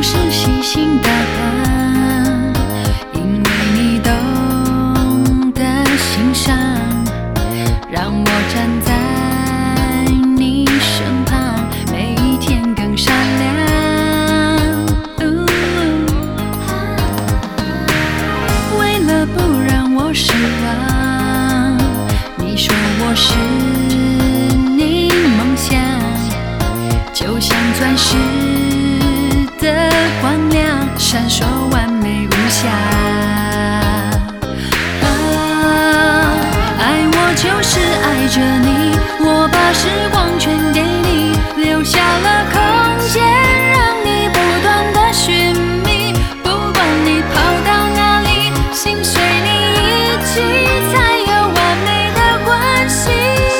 是细心打扮，因为你懂得欣赏，让我站在你身旁，每一天更闪亮。为了不让我失望，你说我是你梦想，就像钻石的光亮，闪烁完美无瑕。爱我就是爱着你，我把时光全给你，留下了空间让你不断的寻觅。不管你跑到哪里，心随你一起，才有完美的关系。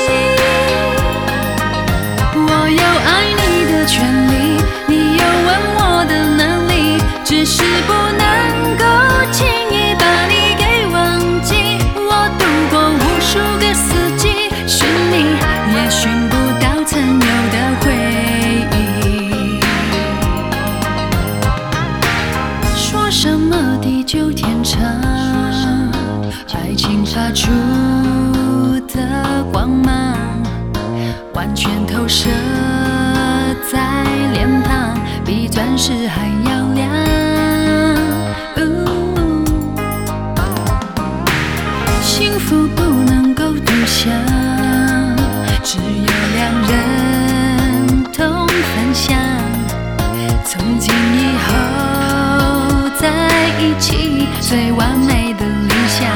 我有爱你的权利，你有吻我的能力，只是不能够轻易把你给忘记。我度过无数个四季，寻你也寻不到曾有的回忆。说什么地久天长，爱情发出的光芒，完全投射在脸庞，比钻石还耀亮。幸福不能够独享，只有两人同分享。从今以后在一起，最完美的理想。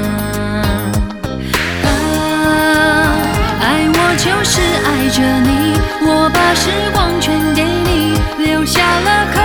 爱我就是爱着你，我把时光全给你，留下了